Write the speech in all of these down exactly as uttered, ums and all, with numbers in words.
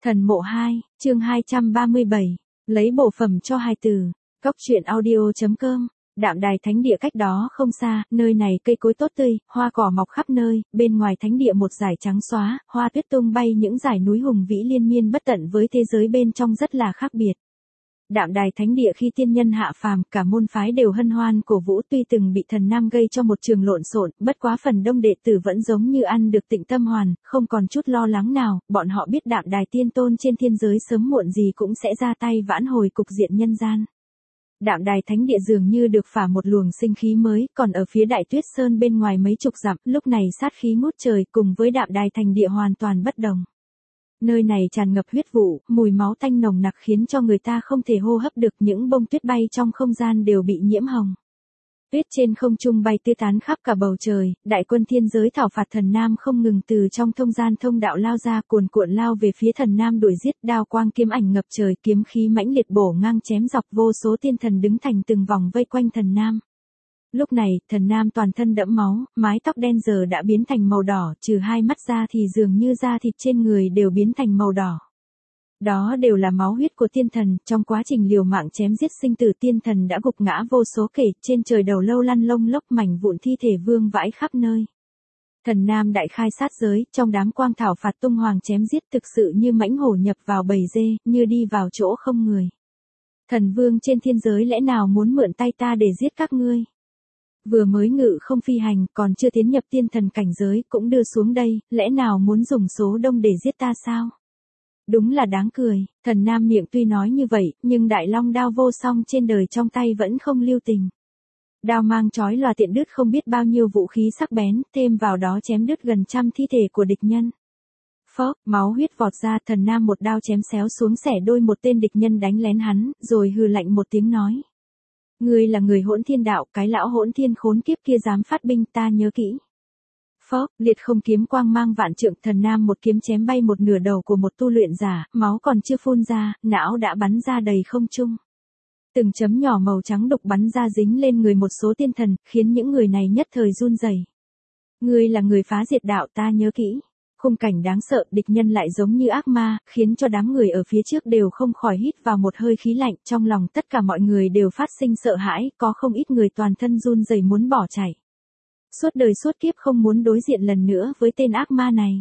Thần mộ hai, chương hai trăm ba mươi bảy, lấy bổ phẩm cho hài tử. Cốc truyện audio.com. Đạm Đài thánh địa cách đó không xa, nơi này cây cối tốt tươi, hoa cỏ mọc khắp nơi, bên ngoài thánh địa một dải trắng xóa, hoa tuyết tung bay những dải núi hùng vĩ liên miên bất tận với thế giới bên trong rất là khác biệt. Đạm Đài thánh địa khi tiên nhân hạ phàm, cả môn phái đều hân hoan cổ vũ, tuy từng bị thần nam gây cho một trường lộn xộn, bất quá phần đông đệ tử vẫn giống như ăn được tịnh tâm hoàn, không còn chút lo lắng nào, bọn họ biết Đạm Đài tiên tôn trên thiên giới sớm muộn gì cũng sẽ ra tay vãn hồi cục diện nhân gian. Đạm Đài thánh địa dường như được phả một luồng sinh khí mới, còn ở phía Đại Tuyết Sơn bên ngoài mấy chục dặm, lúc này sát khí ngút trời, cùng với Đạm Đài thành địa hoàn toàn bất đồng. Nơi này tràn ngập huyết vụ, mùi máu tanh nồng nặc khiến cho người ta không thể hô hấp được, những bông tuyết bay trong không gian đều bị nhiễm hồng. Tuyết trên không trung bay tứ tán khắp cả bầu trời, đại quân thiên giới thảo phạt thần nam không ngừng từ trong thông gian thông đạo lao ra, cuồn cuộn lao về phía thần nam đuổi giết, đao quang kiếm ảnh ngập trời, kiếm khí mãnh liệt bổ ngang chém dọc, vô số tiên thần đứng thành từng vòng vây quanh thần nam. Lúc này, thần nam toàn thân đẫm máu, mái tóc đen giờ đã biến thành màu đỏ, trừ hai mắt ra thì dường như da thịt trên người đều biến thành màu đỏ. Đó đều là máu huyết của tiên thần, trong quá trình liều mạng chém giết sinh tử tiên thần đã gục ngã vô số kể, trên trời đầu lâu lăn lông lốc mảnh vụn thi thể vương vãi khắp nơi. Thần nam đại khai sát giới, trong đám quang thảo phạt tung hoàng chém giết, thực sự như mãnh hổ nhập vào bầy dê, như đi vào chỗ không người. Thần vương trên thiên giới lẽ nào muốn mượn tay ta để giết các ngươi? Vừa mới ngự không phi hành, còn chưa tiến nhập tiên thần cảnh giới, cũng đưa xuống đây, lẽ nào muốn dùng số đông để giết ta sao? Đúng là đáng cười, thần nam miệng tuy nói như vậy, nhưng đại long đao vô song trên đời trong tay vẫn không lưu tình. Đao mang chói lòa tiện đứt không biết bao nhiêu vũ khí sắc bén, thêm vào đó chém đứt gần trăm thi thể của địch nhân. Phốc, máu huyết vọt ra, thần nam một đao chém xéo xuống xẻ đôi một tên địch nhân đánh lén hắn, rồi hừ lạnh một tiếng nói. Ngươi là người hỗn thiên đạo, cái lão hỗn thiên khốn kiếp kia dám phát binh, ta nhớ kỹ. Phốc, liệt không kiếm quang mang vạn trượng, thần nam một kiếm chém bay một nửa đầu của một tu luyện giả, máu còn chưa phun ra, não đã bắn ra đầy không trung. Từng chấm nhỏ màu trắng đục bắn ra dính lên người một số tiên thần, khiến những người này nhất thời run rẩy. Ngươi là người phá diệt đạo, ta nhớ kỹ. Khung cảnh đáng sợ, địch nhân lại giống như ác ma, khiến cho đám người ở phía trước đều không khỏi hít vào một hơi khí lạnh, trong lòng tất cả mọi người đều phát sinh sợ hãi, có không ít người toàn thân run rẩy muốn bỏ chạy. Suốt đời suốt kiếp không muốn đối diện lần nữa với tên ác ma này.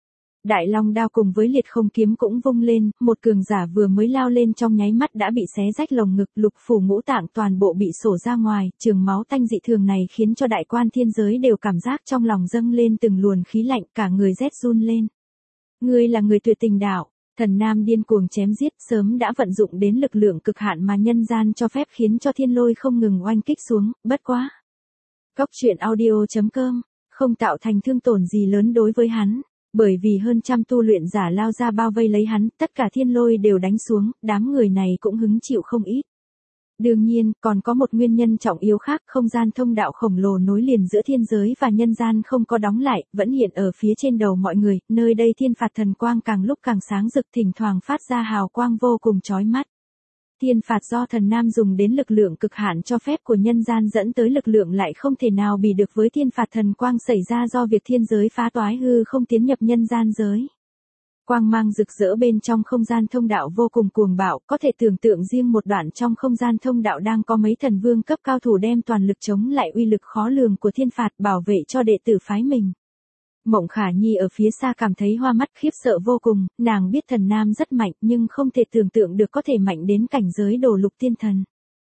Đại long đao cùng với liệt không kiếm cũng vung lên, một cường giả vừa mới lao lên trong nháy mắt đã bị xé rách lồng ngực, lục phủ ngũ tạng toàn bộ bị sổ ra ngoài, trường máu tanh dị thường này khiến cho đại quan thiên giới đều cảm giác trong lòng dâng lên từng luồn khí lạnh, cả người rét run lên. Ngươi là người tuyệt tình đạo, thần nam điên cuồng chém giết, sớm đã vận dụng đến lực lượng cực hạn mà nhân gian cho phép, khiến cho thiên lôi không ngừng oanh kích xuống, bất quá. Cốc truyện audio.com, không tạo thành thương tổn gì lớn đối với hắn. Bởi vì hơn trăm tu luyện giả lao ra bao vây lấy hắn, tất cả thiên lôi đều đánh xuống, đám người này cũng hứng chịu không ít. Đương nhiên, còn có một nguyên nhân trọng yếu khác, không gian thông đạo khổng lồ nối liền giữa thiên giới và nhân gian không có đóng lại, vẫn hiện ở phía trên đầu mọi người, nơi đây thiên phạt thần quang càng lúc càng sáng rực, thỉnh thoảng phát ra hào quang vô cùng chói mắt. Thiên phạt do thần nam dùng đến lực lượng cực hạn cho phép của nhân gian dẫn tới lực lượng lại không thể nào bì được với thiên phạt thần quang xảy ra do việc thiên giới phá toái hư không tiến nhập nhân gian giới. Quang mang rực rỡ bên trong không gian thông đạo vô cùng cuồng bạo, có thể tưởng tượng riêng một đoạn trong không gian thông đạo đang có mấy thần vương cấp cao thủ đem toàn lực chống lại uy lực khó lường của thiên phạt, bảo vệ cho đệ tử phái mình. Mộng Khả Nhi ở phía xa cảm thấy hoa mắt, khiếp sợ vô cùng, nàng biết thần nam rất mạnh nhưng không thể tưởng tượng được có thể mạnh đến cảnh giới đồ lục tiên thần.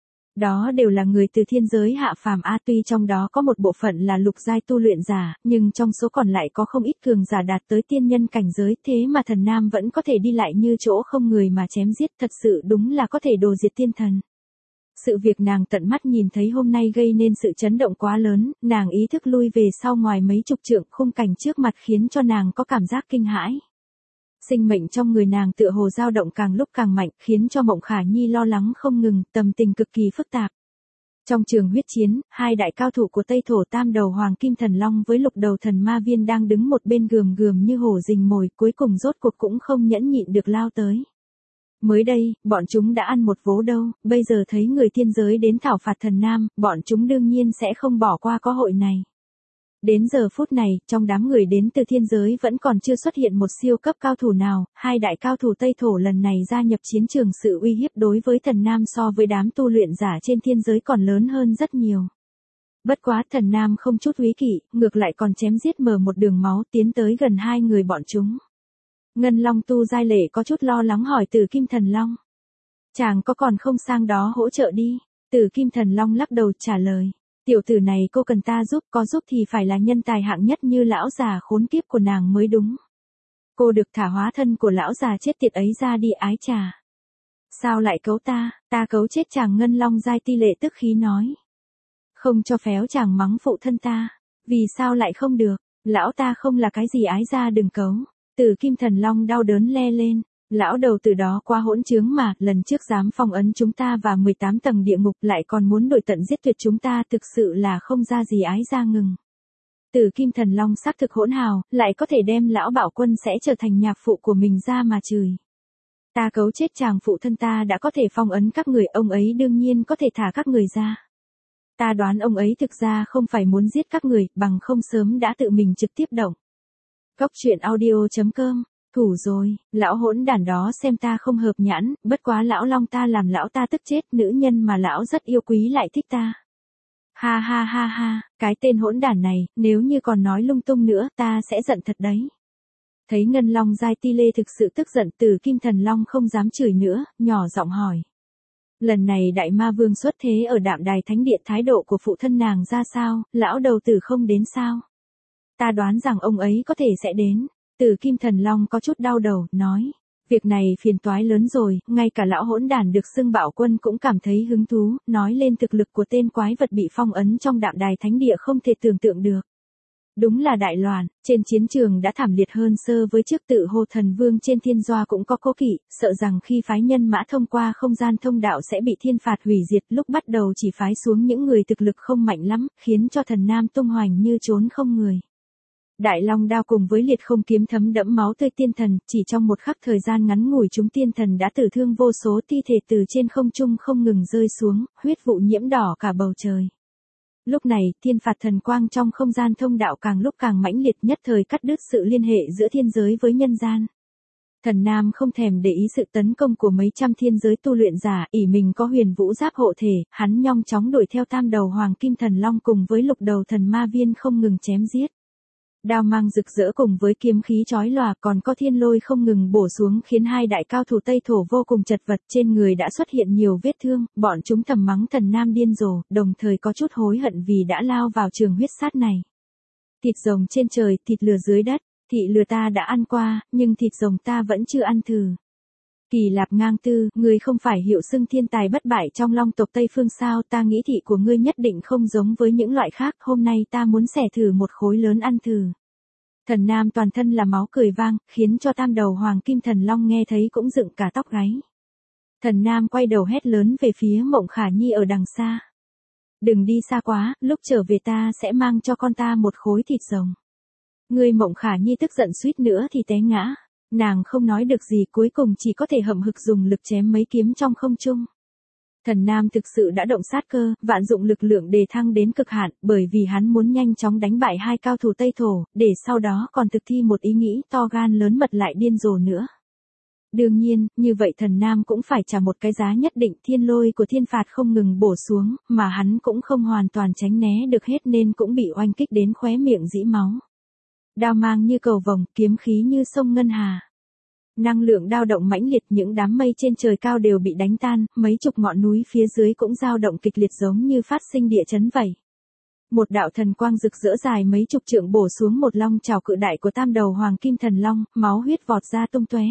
Đó đều là người từ thiên giới hạ phàm a, tuy trong đó có một bộ phận là lục giai tu luyện giả, nhưng trong số còn lại có không ít cường giả đạt tới tiên nhân cảnh giới, thế mà thần nam vẫn có thể đi lại như chỗ không người mà chém giết, thật sự đúng là có thể đồ diệt tiên thần. Sự việc nàng tận mắt nhìn thấy hôm nay gây nên sự chấn động quá lớn, nàng ý thức lui về sau ngoài mấy chục trượng, khung cảnh trước mặt khiến cho nàng có cảm giác kinh hãi. Sinh mệnh trong người nàng tựa hồ dao động càng lúc càng mạnh, khiến cho Mộng Khả Nhi lo lắng không ngừng, tâm tình cực kỳ phức tạp. Trong trường huyết chiến, hai đại cao thủ của Tây Thổ tam đầu Hoàng Kim Thần Long với lục đầu thần Ma Viên đang đứng một bên gườm gườm như hổ rình mồi, cuối cùng rốt cuộc cũng không nhẫn nhịn được lao tới. Mới đây, bọn chúng đã ăn một vố đâu, bây giờ thấy người thiên giới đến thảo phạt thần nam, bọn chúng đương nhiên sẽ không bỏ qua cơ hội này. Đến giờ phút này, trong đám người đến từ thiên giới vẫn còn chưa xuất hiện một siêu cấp cao thủ nào, hai đại cao thủ Tây Thổ lần này gia nhập chiến trường, sự uy hiếp đối với Thần Nam so với đám tu luyện giả trên thiên giới còn lớn hơn rất nhiều. Bất quá Thần Nam không chút úy kỵ, ngược lại còn chém giết mở một đường máu tiến tới gần hai người bọn chúng. Ngân Long Tu Giai Lệ có chút lo lắng hỏi Tử Kim Thần Long. Chàng có còn không sang đó hỗ trợ đi, Tử Kim Thần Long lắc đầu trả lời. Tiểu tử này cô cần ta giúp, có giúp thì phải là nhân tài hạng nhất như lão già khốn kiếp của nàng mới đúng. Cô được thả hóa thân của lão già chết tiệt ấy ra đi ái trà. Sao lại cấu ta, ta cấu chết chàng. Ngân Long Giai Ti Lệ tức khí nói. Không cho phéo chàng mắng phụ thân ta, vì sao lại không được, lão ta không là cái gì ái ra đừng cấu. Tử Kim Thần Long đau đớn le lên. Lão đầu từ đó qua hỗn trướng mà, lần trước dám phong ấn chúng ta và mười tám tầng địa ngục lại còn muốn đuổi tận giết tuyệt chúng ta, thực sự là không ra gì ái ra ngừng. Tử Kim Thần Long xác thực hỗn hào, lại có thể đem lão Bạo Quân sẽ trở thành nhạc phụ của mình ra mà chửi. Ta cấu chết chàng phụ thân ta đã có thể phong ấn các người, ông ấy đương nhiên có thể thả các người ra. Ta đoán ông ấy thực ra không phải muốn giết các người, bằng không sớm đã tự mình trực tiếp động. Cốc truyện audio chấm com. Thủ rồi, lão hỗn đản đó xem ta không hợp nhãn, bất quá lão Long ta làm lão ta tức chết, nữ nhân mà lão rất yêu quý lại thích ta. Ha ha ha ha, cái tên hỗn đản này, nếu như còn nói lung tung nữa, ta sẽ giận thật đấy. Thấy Ngân Long Giai Ti Lê thực sự tức giận, Tử Kim Thần Long không dám chửi nữa, nhỏ giọng hỏi. Lần này Đại Ma Vương xuất thế ở Đạm Đài Thánh Địa, thái độ của phụ thân nàng ra sao, lão đầu tử không đến sao? Ta đoán rằng ông ấy có thể sẽ đến. Tử Kim Thần Long có chút đau đầu, nói. Việc này phiền toái lớn rồi, ngay cả lão hỗn đản được xưng Bạo Quân cũng cảm thấy hứng thú, nói lên thực lực của tên quái vật bị phong ấn trong Đạm Đài Thánh Địa không thể tưởng tượng được. Đúng là đại loạn, trên chiến trường đã thảm liệt hơn sơ với trước, Tự Hồ Thần Vương trên thiên doa cũng có cố kỵ, sợ rằng khi phái nhân mã thông qua không gian thông đạo sẽ bị thiên phạt hủy diệt, lúc bắt đầu chỉ phái xuống những người thực lực không mạnh lắm, khiến cho Thần Nam tung hoành như trốn không người. Đại Long Đao cùng với Liệt Không Kiếm thấm đẫm máu tươi tiên thần, chỉ trong một khắc thời gian ngắn ngủi chúng tiên thần đã tử thương vô số, thi thể từ trên không trung không ngừng rơi xuống, huyết vụ nhiễm đỏ cả bầu trời. Lúc này, thiên phạt thần quang trong không gian thông đạo càng lúc càng mãnh liệt, nhất thời cắt đứt sự liên hệ giữa thiên giới với nhân gian. Thần Nam không thèm để ý sự tấn công của mấy trăm thiên giới tu luyện giả, ỷ mình có huyền vũ giáp hộ thể, hắn nhanh chóng đuổi theo tam đầu Hoàng Kim Thần Long cùng với lục đầu thần ma viên không ngừng chém giết. Đao mang rực rỡ cùng với kiếm khí chói lòa, còn có thiên lôi không ngừng bổ xuống, khiến hai đại cao thủ Tây Thổ vô cùng chật vật, trên người đã xuất hiện nhiều vết thương, bọn chúng thầm mắng Thần Nam điên rồ, đồng thời có chút hối hận vì đã lao vào trường huyết sát này. Thịt rồng trên trời, thịt lừa dưới đất, thị lừa ta đã ăn qua, nhưng thịt rồng ta vẫn chưa ăn thử. Kỳ Lạp Ngang Tư, ngươi không phải hiệu xưng thiên tài bất bại trong Long tộc Tây Phương sao? Ta nghĩ thị của ngươi nhất định không giống với những loại khác, hôm nay ta muốn xẻ thử một khối lớn ăn thử. Thần Nam toàn thân là máu cười vang, khiến cho tam đầu Hoàng Kim Thần Long nghe thấy cũng dựng cả tóc gáy. Thần Nam quay đầu hét lớn về phía Mộng Khả Nhi ở đằng xa. Đừng đi xa quá, lúc trở về ta sẽ mang cho con ta một khối thịt rồng. Ngươi Mộng Khả Nhi tức giận suýt nữa thì té ngã. Nàng không nói được gì, cuối cùng chỉ có thể hậm hực dùng lực chém mấy kiếm trong không trung. Thần Nam thực sự đã động sát cơ, vạn dụng lực lượng đề thăng đến cực hạn, bởi vì hắn muốn nhanh chóng đánh bại hai cao thủ Tây Thổ, để sau đó còn thực thi một ý nghĩ to gan lớn mật lại điên rồ nữa. Đương nhiên, như vậy Thần Nam cũng phải trả một cái giá nhất định, thiên lôi của thiên phạt không ngừng bổ xuống, mà hắn cũng không hoàn toàn tránh né được hết nên cũng bị oanh kích đến khóe miệng dĩ máu. Đao mang như cầu vồng, kiếm khí như sông ngân hà. Năng lượng dao động mãnh liệt, những đám mây trên trời cao đều bị đánh tan, mấy chục ngọn núi phía dưới cũng dao động kịch liệt giống như phát sinh địa chấn vậy. Một đạo thần quang rực rỡ dài mấy chục trượng bổ xuống một long chảo cự đại của tam đầu Hoàng Kim Thần Long, máu huyết vọt ra tung tóe.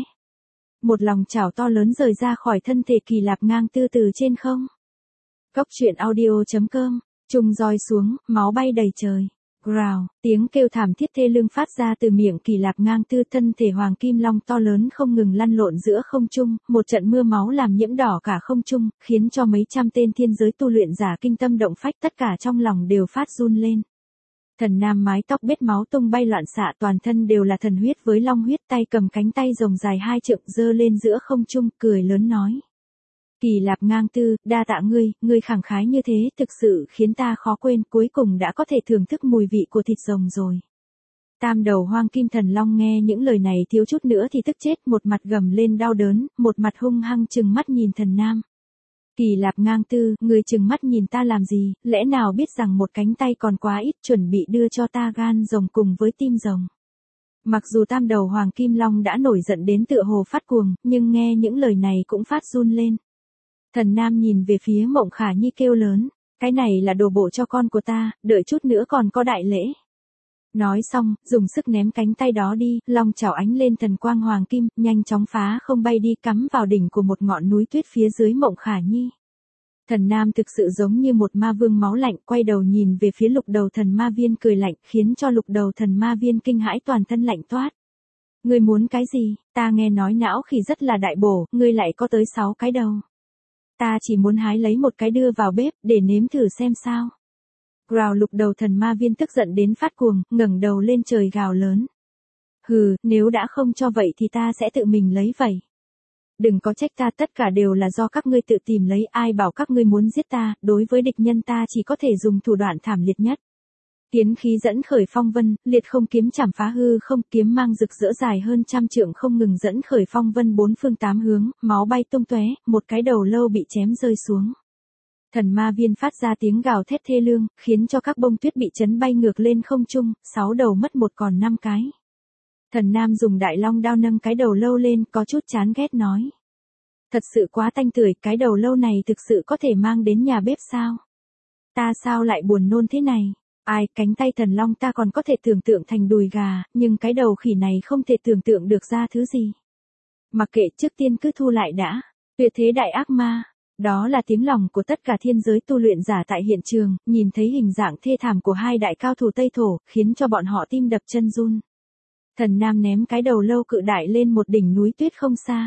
Một lòng chảo to lớn rời ra khỏi thân thể Kỳ Lạp Ngang Tư từ trên không. Cốc truyện audio chấm com, trùng roi xuống, máu bay đầy trời. Growl, tiếng kêu thảm thiết thê lương phát ra từ miệng Kỳ Lạp Ngang Tư, thân thể Hoàng Kim Long to lớn không ngừng lăn lộn giữa không trung, một trận mưa máu làm nhiễm đỏ cả không trung, khiến cho mấy trăm tên thiên giới tu luyện giả kinh tâm động phách, tất cả trong lòng đều phát run lên. Thần Nam mái tóc bết máu tung bay loạn xạ, toàn thân đều là thần huyết với long huyết, tay cầm cánh tay rồng dài hai trượng giơ lên giữa không trung, cười lớn nói. Kỳ Lạp ngang tư, đa tạ ngươi, ngươi khẳng khái như thế, thực sự khiến ta khó quên, cuối cùng đã có thể thưởng thức mùi vị của thịt rồng rồi. Tam đầu hoang kim thần long nghe những lời này thiếu chút nữa thì tức chết, một mặt gầm lên đau đớn, một mặt hung hăng trừng mắt nhìn thần nam. Kỳ Lạp ngang tư, ngươi trừng mắt nhìn ta làm gì, lẽ nào biết rằng một cánh tay còn quá ít, chuẩn bị đưa cho ta gan rồng cùng với tim rồng. Mặc dù tam đầu hoàng kim long đã nổi giận đến tựa hồ phát cuồng, nhưng nghe những lời này cũng phát run lên. Thần nam nhìn về phía Mộng Khả Nhi kêu lớn, cái này là đồ bộ cho con của ta, đợi chút nữa còn có đại lễ. Nói xong, dùng sức ném cánh tay đó đi, long chảo ánh lên thần quang hoàng kim, nhanh chóng phá không bay đi, cắm vào đỉnh của một ngọn núi tuyết phía dưới Mộng Khả Nhi. Thần nam thực sự giống như một ma vương máu lạnh, quay đầu nhìn về phía lục đầu thần ma viên cười lạnh, khiến cho lục đầu thần ma viên kinh hãi toàn thân lạnh toát. Ngươi muốn cái gì, ta nghe nói não khỉ rất là đại bổ, ngươi lại có tới sáu cái đầu. Ta chỉ muốn hái lấy một cái đưa vào bếp, để nếm thử xem sao. Gào, lục đầu thần ma viên tức giận đến phát cuồng, ngẩng đầu lên trời gào lớn. Hừ, nếu đã không cho vậy thì ta sẽ tự mình lấy vậy. Đừng có trách ta, tất cả đều là do các ngươi tự tìm lấy, ai bảo các ngươi muốn giết ta, đối với địch nhân ta chỉ có thể dùng thủ đoạn thảm liệt nhất. Kiến khí dẫn khởi phong vân, liệt không kiếm chảm phá hư không, kiếm mang rực rỡ dài hơn trăm trượng không ngừng dẫn khởi phong vân bốn phương tám hướng, máu bay tung tóe, một cái đầu lâu bị chém rơi xuống. Thần ma viên phát ra tiếng gào thét thê lương, khiến cho các bông tuyết bị chấn bay ngược lên không trung, sáu đầu mất một còn năm cái. Thần nam dùng đại long đao nâng cái đầu lâu lên, có chút chán ghét nói. Thật sự quá tanh tưởi, cái đầu lâu này thực sự có thể mang đến nhà bếp sao? Ta sao lại buồn nôn thế này? Ai, cánh tay thần long ta còn có thể tưởng tượng thành đùi gà, nhưng cái đầu khỉ này không thể tưởng tượng được ra thứ gì. Mặc kệ, trước tiên cứ thu lại đã. Tuyệt thế đại ác ma. Đó là tiếng lòng của tất cả thiên giới tu luyện giả tại hiện trường, nhìn thấy hình dạng thê thảm của hai đại cao thủ Tây Thổ, khiến cho bọn họ tim đập chân run. Thần nam ném cái đầu lâu cự đại lên một đỉnh núi tuyết không xa.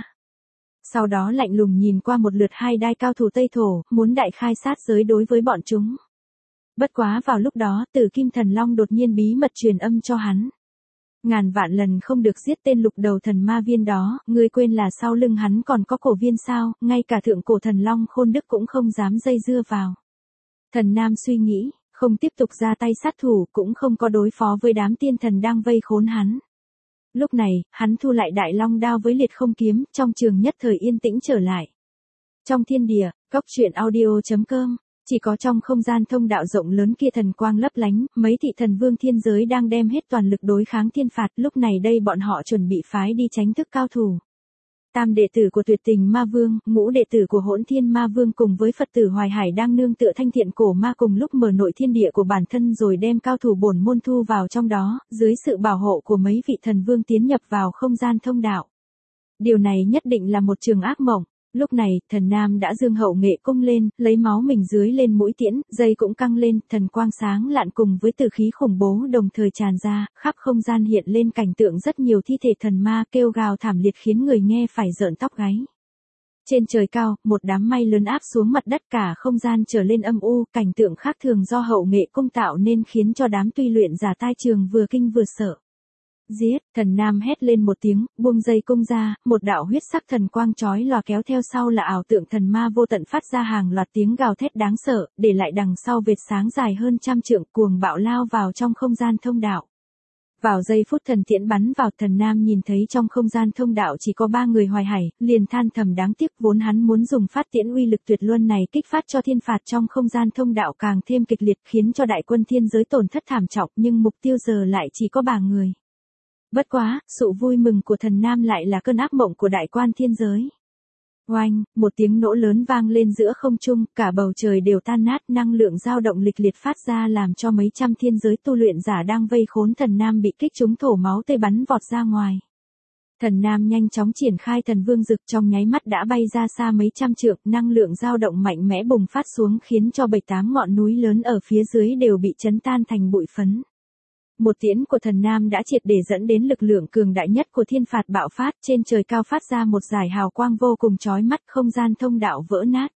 Sau đó lạnh lùng nhìn qua một lượt hai đai cao thủ Tây Thổ, muốn đại khai sát giới đối với bọn chúng. Bất quá vào lúc đó, Tử Kim Thần Long đột nhiên bí mật truyền âm cho hắn. Ngàn vạn lần không được giết tên lục đầu thần ma viên đó, ngươi quên là sau lưng hắn còn có cổ viên sao, ngay cả thượng cổ thần long Khôn Đức cũng không dám dây dưa vào. Thần nam suy nghĩ, không tiếp tục ra tay sát thủ, cũng không có đối phó với đám tiên thần đang vây khốn hắn. Lúc này, hắn thu lại đại long đao với liệt không kiếm, trong trường nhất thời yên tĩnh trở lại. Trong thiên địa, cốc truyện audio chấm com, chỉ có trong không gian thông đạo rộng lớn kia thần quang lấp lánh, mấy thị thần vương thiên giới đang đem hết toàn lực đối kháng thiên phạt, lúc này đây bọn họ chuẩn bị phái đi tránh thức cao thủ. Tam đệ tử của Tuyệt Tình Ma Vương, ngũ đệ tử của Hỗn Thiên Ma Vương cùng với Phật tử Hoài Hải đang nương tựa thanh thiện cổ ma cùng lúc mở nội thiên địa của bản thân rồi đem cao thủ bổn môn thu vào trong đó, dưới sự bảo hộ của mấy vị thần vương tiến nhập vào không gian thông đạo. Điều này nhất định là một trường ác mộng. Lúc này, thần nam đã dương hậu nghệ cung lên, lấy máu mình dưới lên mũi tiễn, dây cũng căng lên, thần quang sáng lạn cùng với tử khí khủng bố đồng thời tràn ra, khắp không gian hiện lên cảnh tượng rất nhiều thi thể thần ma kêu gào thảm liệt khiến người nghe phải rợn tóc gáy. Trên trời cao, một đám mây lớn áp xuống mặt đất, cả không gian trở lên âm u, cảnh tượng khác thường do hậu nghệ cung tạo nên khiến cho đám tuy luyện giả tai trường vừa kinh vừa sợ. Giết, thần nam hét lên một tiếng, buông dây cung ra, một đạo huyết sắc thần quang chói lòa kéo theo sau là ảo tượng thần ma vô tận phát ra hàng loạt tiếng gào thét đáng sợ, để lại đằng sau vệt sáng dài hơn trăm trượng cuồng bạo lao vào trong không gian thông đạo. Vào giây phút thần tiễn bắn vào, thần nam nhìn thấy trong không gian thông đạo chỉ có ba người Hoài Hải, liền than thầm đáng tiếc, vốn hắn muốn dùng phát tiễn uy lực tuyệt luân này kích phát cho thiên phạt trong không gian thông đạo càng thêm kịch liệt khiến cho đại quân thiên giới tổn thất thảm trọng, nhưng mục tiêu giờ lại chỉ có ba người. Bất quá, sự vui mừng của thần nam lại là cơn ác mộng của đại quan thiên giới. Oanh, một tiếng nổ lớn vang lên giữa không trung, cả bầu trời đều tan nát, năng lượng dao động lịch liệt phát ra làm cho mấy trăm thiên giới tu luyện giả đang vây khốn thần nam bị kích trúng thổ máu tươi bắn vọt ra ngoài. Thần nam nhanh chóng triển khai thần vương dực, trong nháy mắt đã bay ra xa mấy trăm trượng, năng lượng dao động mạnh mẽ bùng phát xuống khiến cho bảy tám ngọn núi lớn ở phía dưới đều bị chấn tan thành bụi phấn. Một tiễn của thần nam đã triệt để dẫn đến lực lượng cường đại nhất của thiên phạt bạo phát, trên trời cao phát ra một dải hào quang vô cùng chói mắt, không gian thông đạo vỡ nát.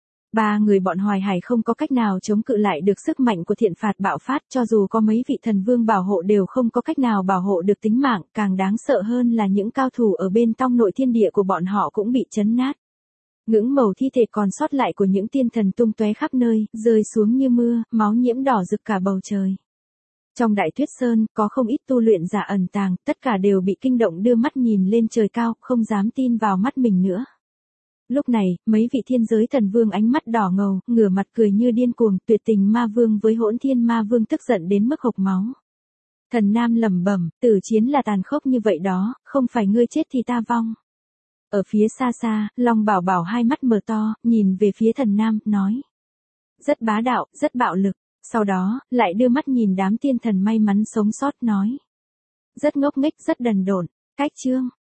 Ba người bọn Hoài Hải không có cách nào chống cự lại được sức mạnh của thiện phạt bạo phát, cho dù có mấy vị thần vương bảo hộ đều không có cách nào bảo hộ được tính mạng, càng đáng sợ hơn là những cao thủ ở bên trong nội thiên địa của bọn họ cũng bị chấn nát. Ngưỡng màu thi thể còn sót lại của những tiên thần tung tóe khắp nơi, rơi xuống như mưa, máu nhiễm đỏ rực cả bầu trời. Trong Đại Tuyết Sơn, có không ít tu luyện giả ẩn tàng, tất cả đều bị kinh động đưa mắt nhìn lên trời cao, không dám tin vào mắt mình nữa. Lúc này, mấy vị thiên giới thần vương ánh mắt đỏ ngầu, ngửa mặt cười như điên cuồng, tuyệt tình ma vương với hỗn thiên ma vương tức giận đến mức hộc máu. Thần Nam lẩm bẩm, tử chiến là tàn khốc như vậy đó, không phải ngươi chết thì ta vong. Ở phía xa xa, Long Bảo Bảo hai mắt mở to, nhìn về phía Thần Nam, nói. Rất bá đạo, rất bạo lực. Sau đó, lại đưa mắt nhìn đám tiên thần may mắn sống sót nói. Rất ngốc nghếch, rất đần độn. Cách chương.